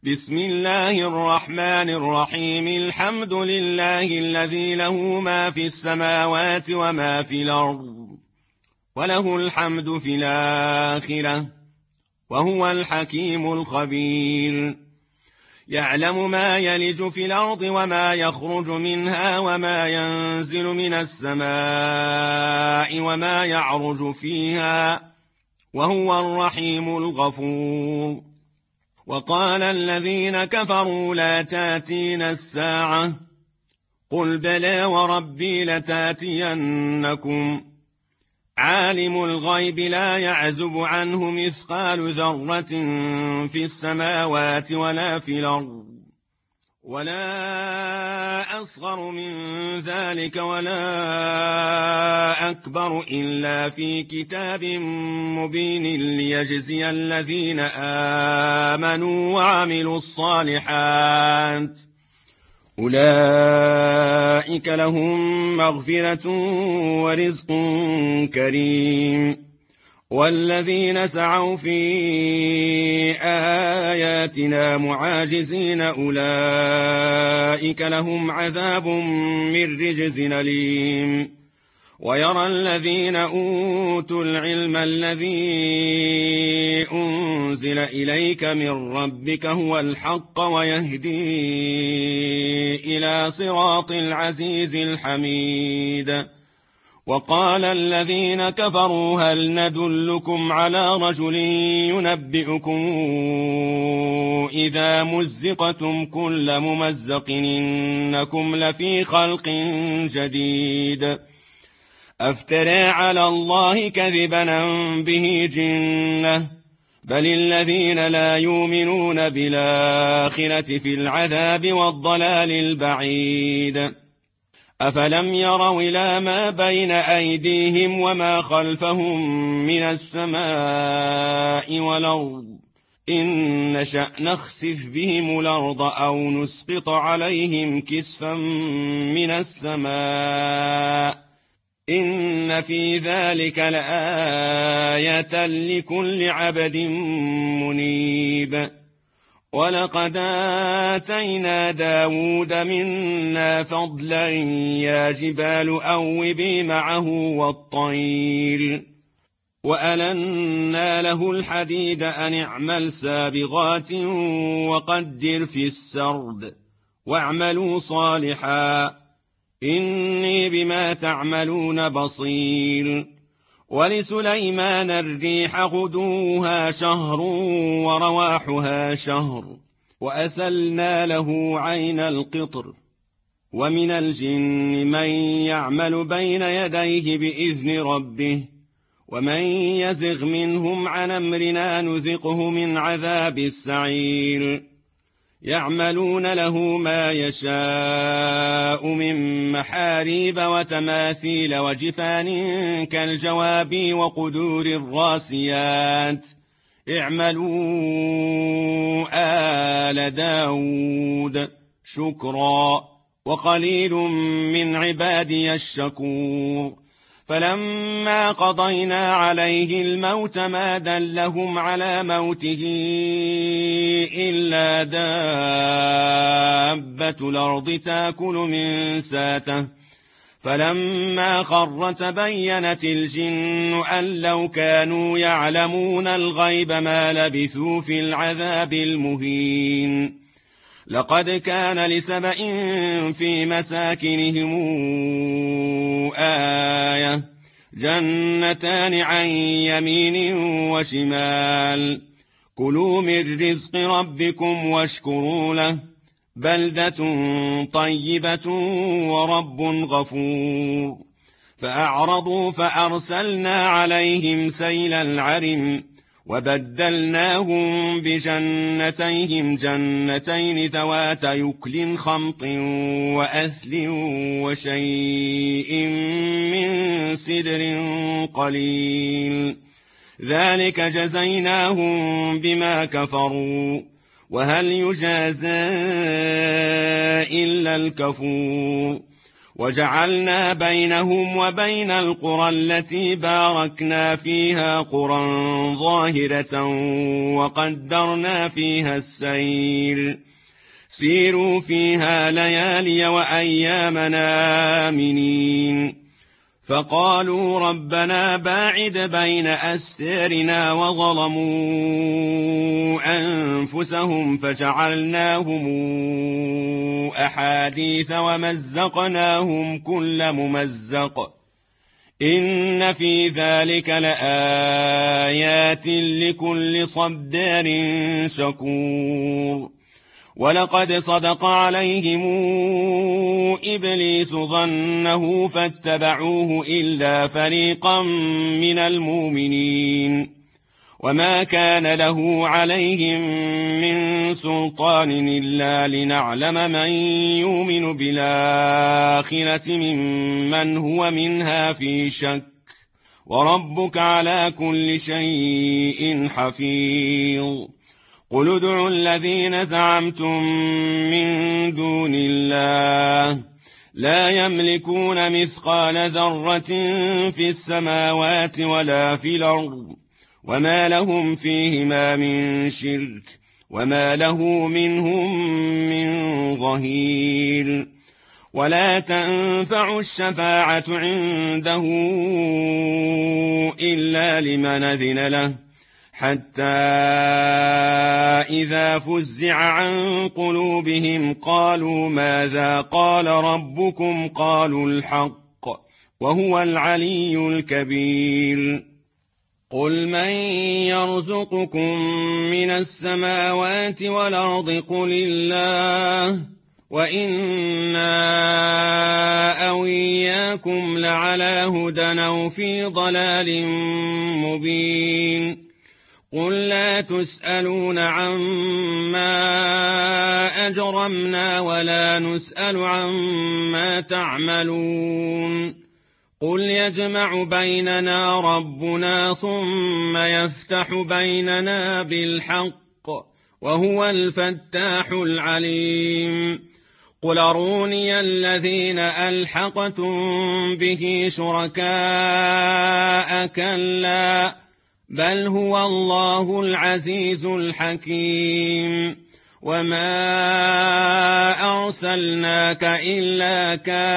بسم الله الرحمن الرحيم. الحمد لله الذي له ما في السماوات وما في الأرض وله الحمد في الآخرة وهو الحكيم الخبير. يعلم ما يلج في الأرض وما يخرج منها وما ينزل من السماء وما يعرج فيها وهو الرحيم الغفور. وقال الذين كفروا لا تاتينا الساعة قل بلى وربي لتاتينكم عالم الغيب لا يعزب عنه مثقال ذرة في السماوات ولا في الأرض ولا أصغر من ذلك ولا أكبر إلا في كتاب مبين ليجزي الذين آمنوا وعملوا الصالحات أولئك لهم مغفرة ورزق كريم. والذين سعوا في آياتنا معاجزين أولئك لهم عذاب من رجز أليم. ويرى الذين أوتوا العلم الذي أنزل إليك من ربك هو الحق ويهدي إلى صراط العزيز الحميد. وقال الذين كفروا هل ندلكم على رجل ينبئكم إذا مزقتم كل ممزق إنكم لفي خلق جديد أفترى على الله كذبا به جنة بل الذين لا يؤمنون بالآخرة في العذاب والضلال البعيد. أفلم يروا إلى ما بين أيديهم وما خلفهم من السماء والأرض إن نشأ نخسف بهم الأرض أو نسقط عليهم كسفا من السماء إن في ذلك لآية لكل عبد منيب. ولقد آتينا داود منا فضلا يا جبال أوبي معه والطير وألنا له الحديد أن اعمل سابغات وقدر في السرد واعملوا صالحا إني بما تعملون بصير. ولسليمان الريح غدوها شهر ورواحها شهر وأسلنا له عين القطر. ومن الجن من يعمل بين يديه بإذن ربه ومن يزغ منهم عن أمرنا نذقه من عذاب السعير. يعملون له ما يشاء من محاريب وتماثيل وجفان كالجواب وقدور الراسيات اعملوا آل داود شكرا وقليل من عبادي الشكور. فلما قضينا عليه الموت ما دلهم على موته إلا دابة الأرض تأكل من ساته فلما خر تبينت الجن أن لو كانوا يعلمون الغيب ما لبثوا في العذاب المهين. لقد كان لسبإ في مساكنهم آية جنتان عن يمين وشمال كلوا من رزق ربكم واشكروا له بلدة طيبة ورب غفور. فأعرضوا فأرسلنا عليهم سيل العرم وبدلناهم بجنتيهم جنتين ذوات يكل خمط وأثل وشيء من سدر قليل ذلك جزيناهم بما كفروا وهل يجازى إلا الكفور. وجعلنا بينهم وبين القرى التي باركنا فيها قرى ظاهرة وقدرنا فيها السير سيروا فيها ليالي وأيامنا آمنين فقالوا ربنا باعد بين أستارنا وظلموا أنفسهم فجعلناهم أحاديث ومزقناهم كل ممزق إن في ذلك لآيات لكل صبار شكور ولقد صدق عليهم إبليس ظنه فاتبعوه إلا فريقا من المؤمنين وما كان له عليهم من سلطان إلا لنعلم من يؤمن بالآخرة ممن هو منها في شك وربك على كل شيء حفيظ قل ادعوا الذين زعمتم من دون الله لا يملكون مثقال ذرة في السماوات ولا في الأرض وما لهم فيهما من شرك وما له منهم من ظهير ولا تنفع الشفاعة عنده إلا لمن أذن له حتى إذا فزع عن قلوبهم قالوا ماذا قال ربكم قالوا الحق وهو العلي الكبير قل من يرزقكم من السماوات والأرض قل الله وإنا أو إياكم لعلى هدى أو في ضلال مبين قل لا تسألون عما أجرمنا ولا نسأل عما تعملون قل يجمع بيننا ربنا ثم يفتح بيننا بالحق وهو الفتاح العليم قل أروني الذين ألحقتم به شركاء كلا بل هو الله العزيز الحكيم وما أرسلناك إلا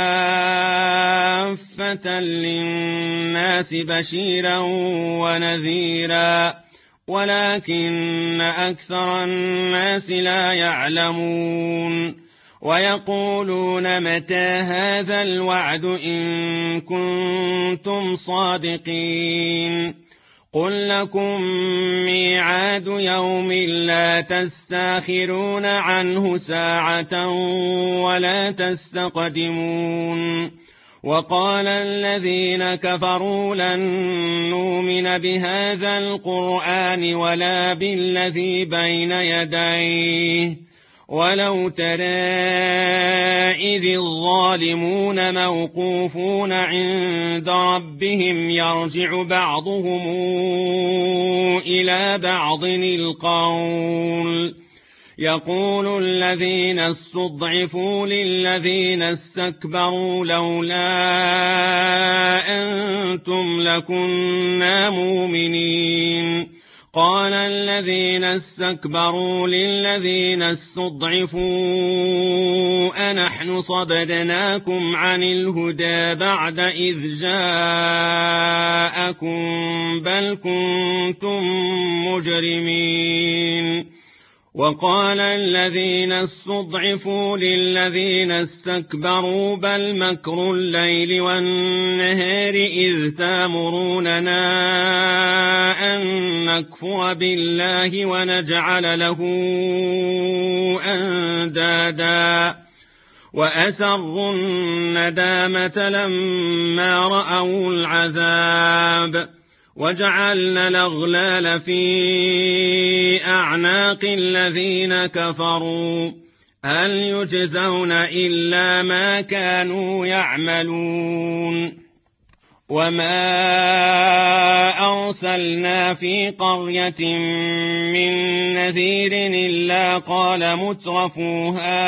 كافة للناس بشيرا ونذيرا ولكن أكثر الناس لا يعلمون ويقولون متى هذا الوعد إن كنتم صادقين قل لكم ميعاد يوم لا تستاخرون عنه ساعة ولا تستقدمون وقال الذين كفروا لن نؤمن بهذا القرآن ولا بالذي بين يديه ولو ترى إذ الظالمون موقوفون عند ربهم يرجع بعضهم إلى بعض القول يقول الذين استضعفوا للذين استكبروا لولا أنتم لكنا مؤمنين قال الذين استكبروا للذين استضعفوا أنحن صددناكم عن الهدى بعد إذ جاءكم بل كنتم مجرمين وقال الذين استضعفوا للذين استكبروا بل مكر الليل والنهار إذ تامروننا أن نكفر بالله ونجعل له أندادا وأسروا الندامة لما رأوا العذاب وجعلنا الأغلال في أعناق الذين كفروا هل يجزون إلا ما كانوا يعملون وما أرسلنا في قرية من نذير إلا قال مترفوها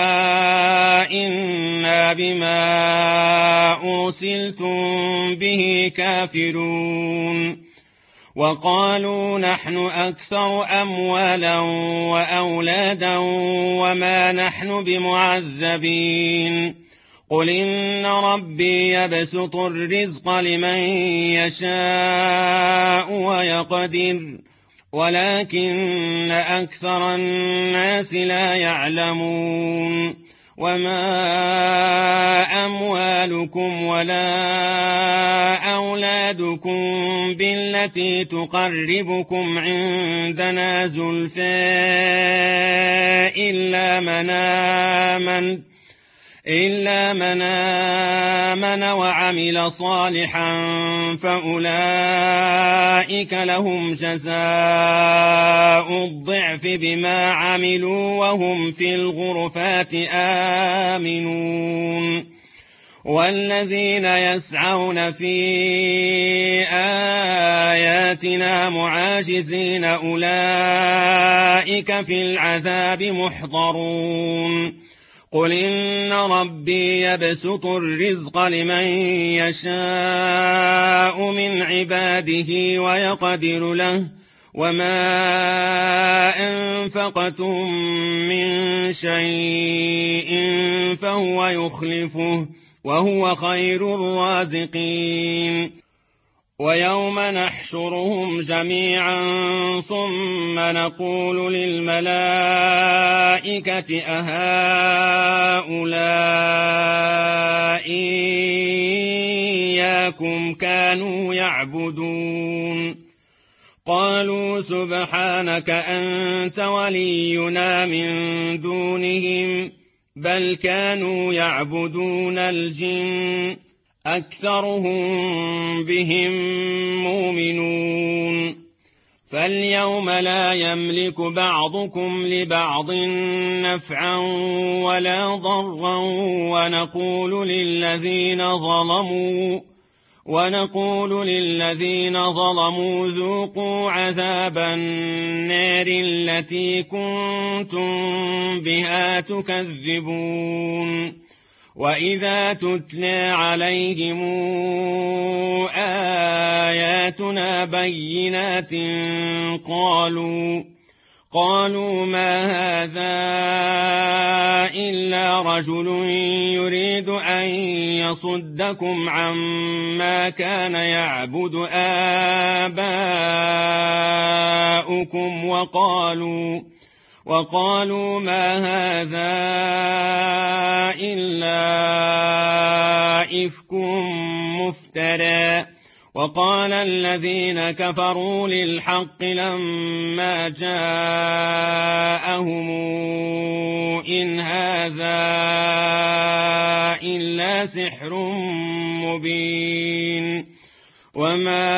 إنا بما أرسلتم به كافرون وقالوا نحن أكثر أموالا وأولادا وما نحن بمعذبين قل إن ربي يبسط الرزق لمن يشاء ويقدر ولكن أكثر الناس لا يعلمون وما أموالكم ولا أولادكم بالتي تقربكم عندنا زلفى إلا من آمن وعمل صالحا فأولئك لهم جزاء الضعف بما عملوا وهم في الغرفات آمنون والذين يسعون في آياتنا معاجزين أولئك في العذاب محضرون قل إن ربي يبسط الرزق لمن يشاء من عباده ويقدر له وما أنفقتم من شيء فهو يخلفه وهو خير الرازقين ويوم نحشرهم جميعا ثم نقول للملائكة أهؤلاء إياكم كانوا يعبدون قالوا سبحانك أنت ولينا من دونهم بل كانوا يعبدون الجن أكثرهم بهم مؤمنون فاليوم لا يملك بعضكم لبعض نفعا ولا ضرا ونقول للذين ظلموا ذوقوا عذاب النار التي كنتم بها تكذبون وإذا تتلى عليهم آياتنا بينات قالوا ما هذا إلا رجل يريد أن يصدكم عما كان يعبد آباؤكم وقالوا ما هذا إلا إفك مفترى وقال الذين كفروا للحق لما جاءهم إن هذا إلا سحر مبين وما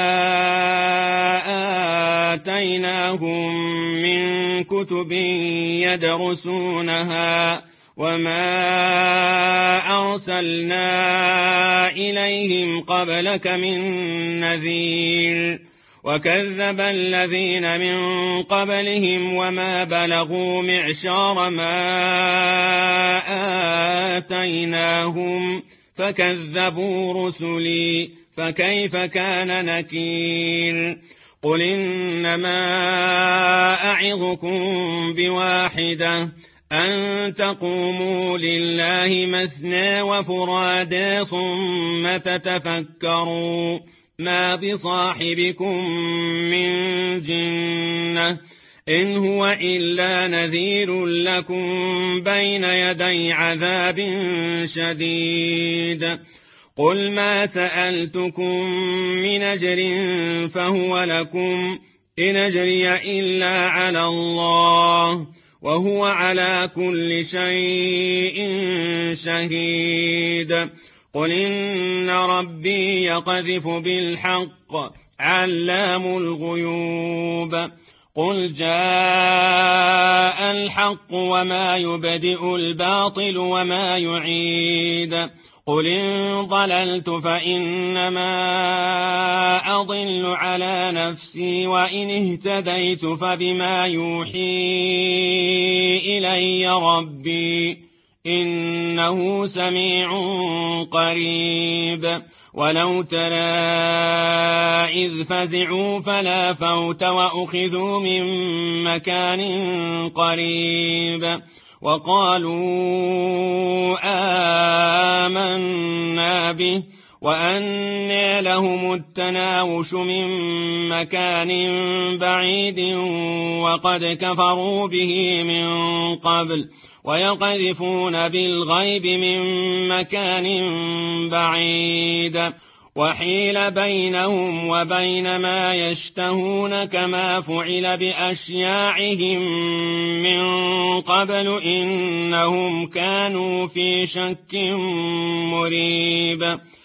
آتيناهم من كتب يدرسونها وما أرسلنا إليهم قبلك من نذير وكذب الذين من قبلهم وما بلغوا معشار ما آتيناهم فكذبوا رسلي فكيف كان نكير قل إنما أعظكم بواحدة أن تقوموا لله مثنى وفرادى ثم تتفكروا ما بصاحبكم من جنة إن هو إلا نذير لكم بين يدي عذاب شديد قل ما سألتكم من أجر فهو لكم إن أجري إلا على الله وهو على كل شيء شهيد قل إن ربي يقذف بالحق علام الغيوب قل جاء الحق وما يبدئ الباطل وما يعيد قل إن ضللت فإنما أضل على نفسي وإن اهتديت فبما يوحي إلي ربي إنه سميع قريب ولو ترى إذ فزعوا فلا فوت وأخذوا من مكان قريب وقالوا آمنا به وأنى لهم التناوش من مكان بعيد وقد كفروا به من قبل ويقذفون بالغيب من مكان بعيد وحيل بينهم وبين ما يشتهون كما فعل بأشياعهم من قبل إنهم كانوا في شك مريب